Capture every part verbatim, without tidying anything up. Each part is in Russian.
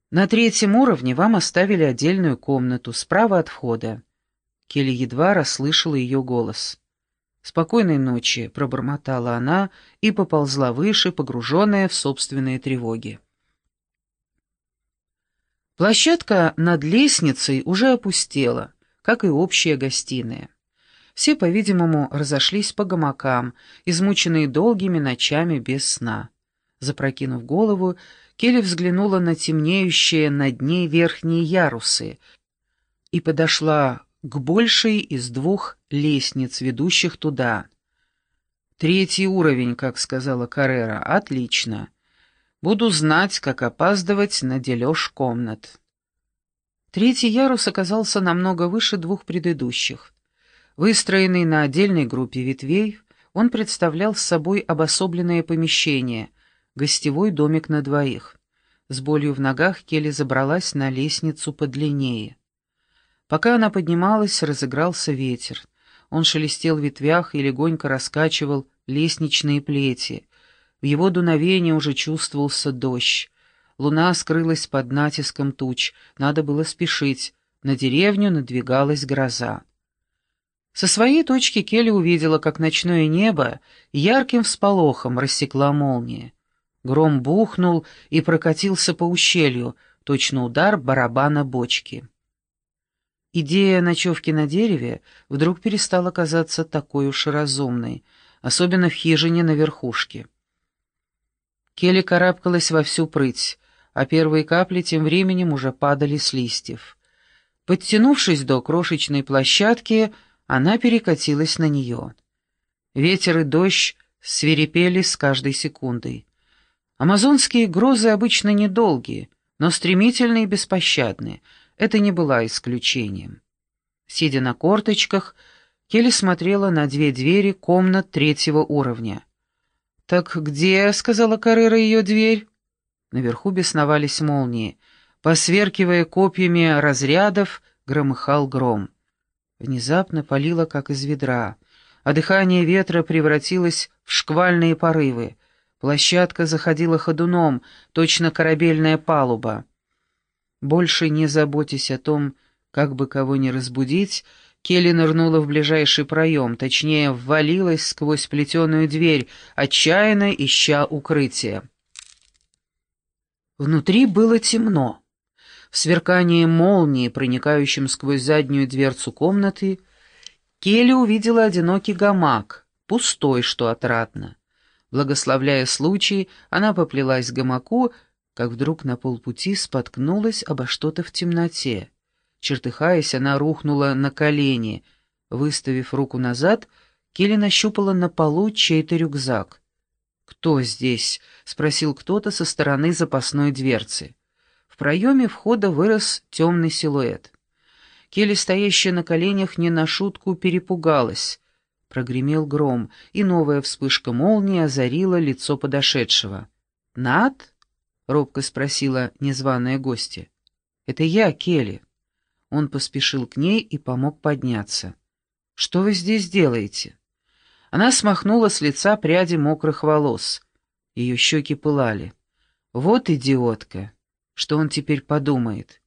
На третьем уровне вам оставили отдельную комнату, справа от входа. Келли едва расслышала ее голос. «Спокойной ночи», — пробормотала она и поползла выше, погруженная в собственные тревоги. Площадка над лестницей уже опустела, как и общая гостиная. Все, по-видимому, разошлись по гамакам, измученные долгими ночами без сна. Запрокинув голову, Келли взглянула на темнеющие над ней верхние ярусы и подошла к большей из двух лестниц, ведущих туда. «Третий уровень, как сказала Каррера. Отлично. Буду знать, как опаздывать на дележ комнат». Третий ярус оказался намного выше двух предыдущих. Выстроенный на отдельной группе ветвей, он представлял собой обособленное помещение, гостевой домик на двоих. С болью в ногах Келли забралась на лестницу подлиннее. Пока она поднималась, разыгрался ветер. Он шелестел в ветвях и легонько раскачивал лестничные плети. В его дуновении уже чувствовался дождь. Луна скрылась под натиском туч, надо было спешить. На деревню надвигалась гроза. Со своей точки Келли увидела, как ночное небо ярким всполохом рассекла молния. Гром бухнул и прокатился по ущелью, точно удар барабана бочки. Идея ночевки на дереве вдруг перестала казаться такой уж разумной, особенно в хижине на верхушке. Келли карабкалась во всю прыть, а первые капли тем временем уже падали с листьев. Подтянувшись до крошечной площадки, она перекатилась на нее. Ветер и дождь свирепели с каждой секундой. Амазонские грозы обычно недолгие, но стремительные и беспощадные. Это не было исключением. Сидя на корточках, Келли смотрела на две двери комнат третьего уровня. «Так где, — сказала Каррера, — ее дверь?» Наверху бесновались молнии. Посверкивая копьями разрядов, громыхал гром. Внезапно палило, как из ведра, а дыхание ветра превратилось в шквальные порывы. Площадка заходила ходуном, точно корабельная палуба. Больше не заботясь о том, как бы кого не разбудить, Келли нырнула в ближайший проем, точнее, ввалилась сквозь плетеную дверь, отчаянно ища укрытия. Внутри было темно. В сверкании молнии, проникающем сквозь заднюю дверцу комнаты, Келли увидела одинокий гамак, пустой, что отрадно. Благословляя случай, она поплелась к гамаку, как вдруг на полпути споткнулась обо что-то в темноте. Чертыхаясь, она рухнула на колени. Выставив руку назад, Келли нащупала на полу чей-то рюкзак. «Кто здесь?» — спросил кто-то со стороны запасной дверцы. В проеме входа вырос темный силуэт. Келли, стоящая на коленях, не на шутку перепугалась. Прогремел гром, и новая вспышка молнии озарила лицо подошедшего. «Над?» — робко спросила незваная гостья. «Это я, Келли». Он поспешил к ней и помог подняться. «Что вы здесь делаете?» Она смахнула с лица пряди мокрых волос. Ее щеки пылали. «Вот идиотка! Что он теперь подумает?»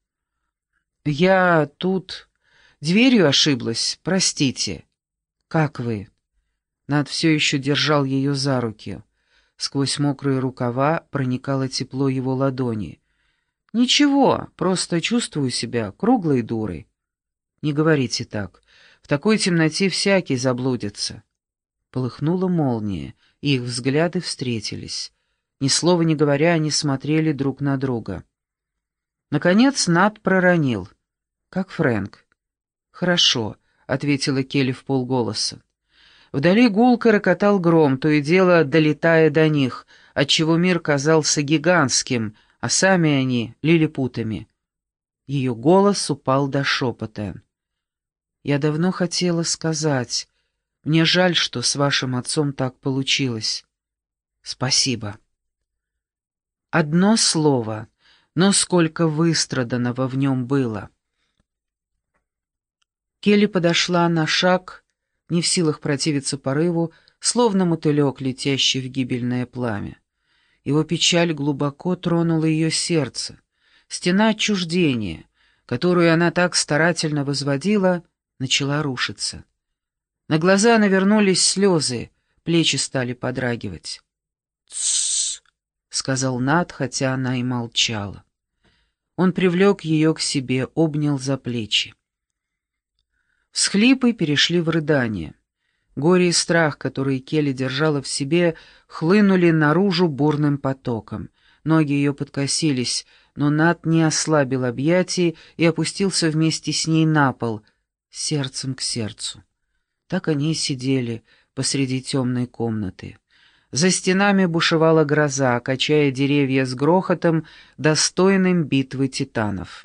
«Я тут... дверью ошиблась, простите». «Как вы?» Над все еще держал ее за руки. Сквозь мокрые рукава проникало тепло его ладони. «Ничего, просто чувствую себя круглой дурой». «Не говорите так. В такой темноте всякий заблудится». Полыхнула молния, и их взгляды встретились. Ни слова не говоря, они смотрели друг на друга. Наконец Нат проронил. «Как Фрэнк?» «Хорошо», — ответила Келли вполголоса. Вдали гулко рокотал гром, то и дело долетая до них, отчего мир казался гигантским, а сами они — лилипутами. Ее голос упал до шепота. «Я давно хотела сказать. Мне жаль, что с вашим отцом так получилось. Спасибо». Одно слово, но сколько выстраданного в нем было. Келли подошла на шаг, не в силах противиться порыву, словно мотылек, летящий в гибельное пламя. Его печаль глубоко тронула ее сердце. Стена отчуждения, которую она так старательно возводила, начала рушиться. На глаза навернулись слезы, плечи стали подрагивать. «Тссс», — сказал Нат, хотя она и молчала. Он привлек ее к себе, обнял за плечи. Всхлипы перешли в рыдание. Горе и страх, которые Келли держала в себе, хлынули наружу бурным потоком. Ноги ее подкосились, но Нат не ослабил объятий и опустился вместе с ней на пол, сердцем к сердцу. Так они и сидели посреди темной комнаты. За стенами бушевала гроза, качая деревья с грохотом, достойным битвы титанов.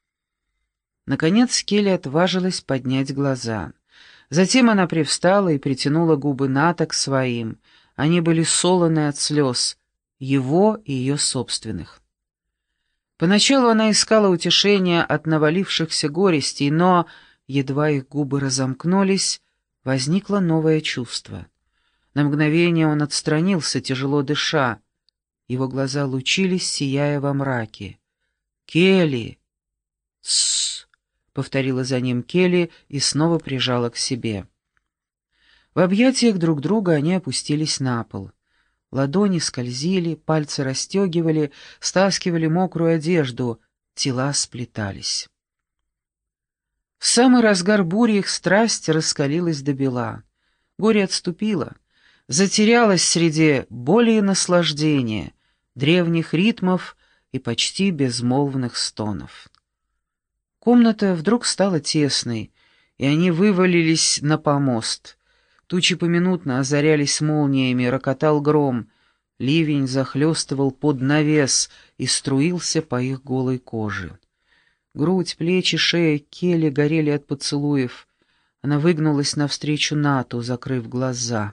Наконец Келли отважилась поднять глаза. Затем она привстала и притянула губы Ната к своим. Они были солоны от слез, его и ее собственных. Поначалу она искала утешения от навалившихся горестей, но, едва их губы разомкнулись, возникло новое чувство. На мгновение он отстранился, тяжело дыша. Его глаза лучились, сияя во мраке. «Келли!» «Тссс!» — повторила за ним Келли и снова прижала к себе. В объятиях друг друга они опустились на пол. Ладони скользили, пальцы расстегивали, стаскивали мокрую одежду, тела сплетались. В самый разгар бури их страсть раскалилась до бела. Горе отступило, затерялось среди боли и наслаждения, древних ритмов и почти безмолвных стонов. Комната вдруг стала тесной, и они вывалились на помост. Тучи поминутно озарялись молниями, рокотал гром, ливень захлестывал под навес и струился по их голой коже. Грудь, плечи, шея Келли горели от поцелуев. Она выгнулась навстречу Нату, закрыв глаза.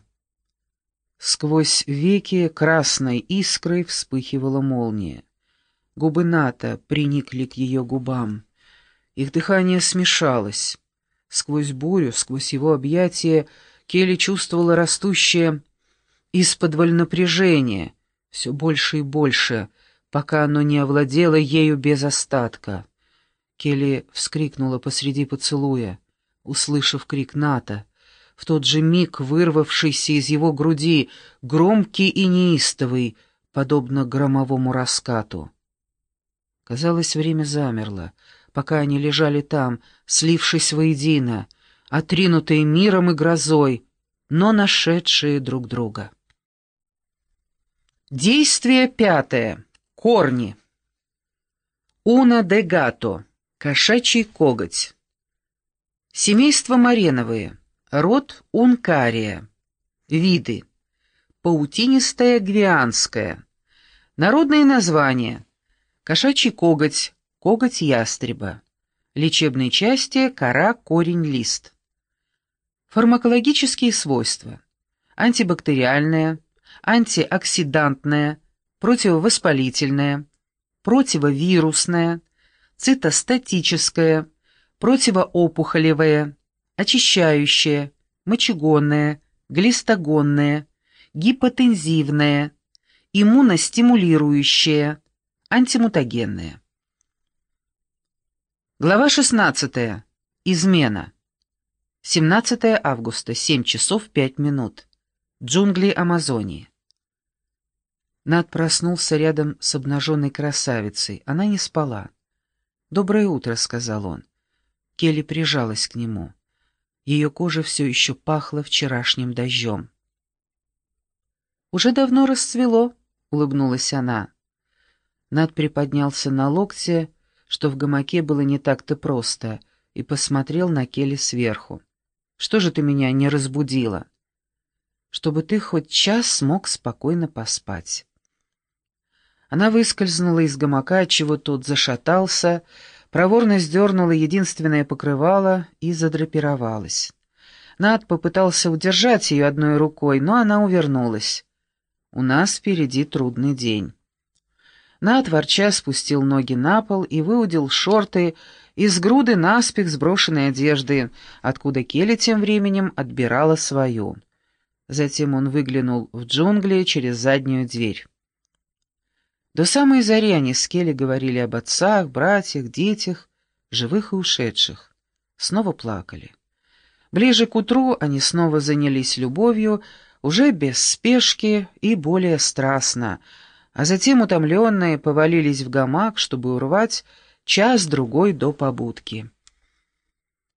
Сквозь веки красной искрой вспыхивала молния. Губы Ната приникли к ее губам. Их дыхание смешалось. Сквозь бурю, сквозь его объятия Келли чувствовала растущее исподволь напряжение, все больше и больше, пока оно не овладело ею без остатка. Келли вскрикнула посреди поцелуя, услышав крик Ната, в тот же миг вырвавшийся из его груди, громкий и неистовый, подобно громовому раскату. Казалось, время замерло, пока они лежали там, слившись воедино, отринутые миром и грозой, но нашедшие друг друга. Действие пятое. Корни. Уна де гато. Кошачий коготь. Семейство Мареновые. Род Ункария. Виды. Паутинистая гвианская. Народные названия. Кошачий коготь, коготь ястреба. Лечебные части, кора, корень, лист. Фармакологические свойства. Антибактериальное, антиоксидантное, противовоспалительное, противовирусное, цитостатическое, противоопухолевое, очищающее, мочегонное, глистогонное, гипотензивное, иммуностимулирующее, антимутагенное. Глава шестнадцатая. Измена. семнадцатое августа, семь часов пять минут. Джунгли Амазонии. Нат проснулся рядом с обнаженной красавицей. Она не спала. «Доброе утро», — сказал он. Келли прижалась к нему. Ее кожа все еще пахла вчерашним дождем. «Уже давно расцвело», — улыбнулась она. Нат приподнялся на локте, что в гамаке было не так-то просто, и посмотрел на Келли сверху. «Что же ты меня не разбудила?» «Чтобы ты хоть час смог спокойно поспать». Она выскользнула из гамака, отчего тот зашатался, проворно сдернула единственное покрывало и задрапировалась. Нат попытался удержать ее одной рукой, но она увернулась. «У нас впереди трудный день». Нат ворча спустил ноги на пол и выудил шорты из груды наспех сброшенной одежды, откуда Келли тем временем отбирала свою. Затем он выглянул в джунгли через заднюю дверь. До самой зари они с Келли говорили об отцах, братьях, детях, живых и ушедших. Снова плакали. Ближе к утру они снова занялись любовью, уже без спешки и более страстно, а затем, утомленные, повалились в гамак, чтобы урвать час-другой до побудки.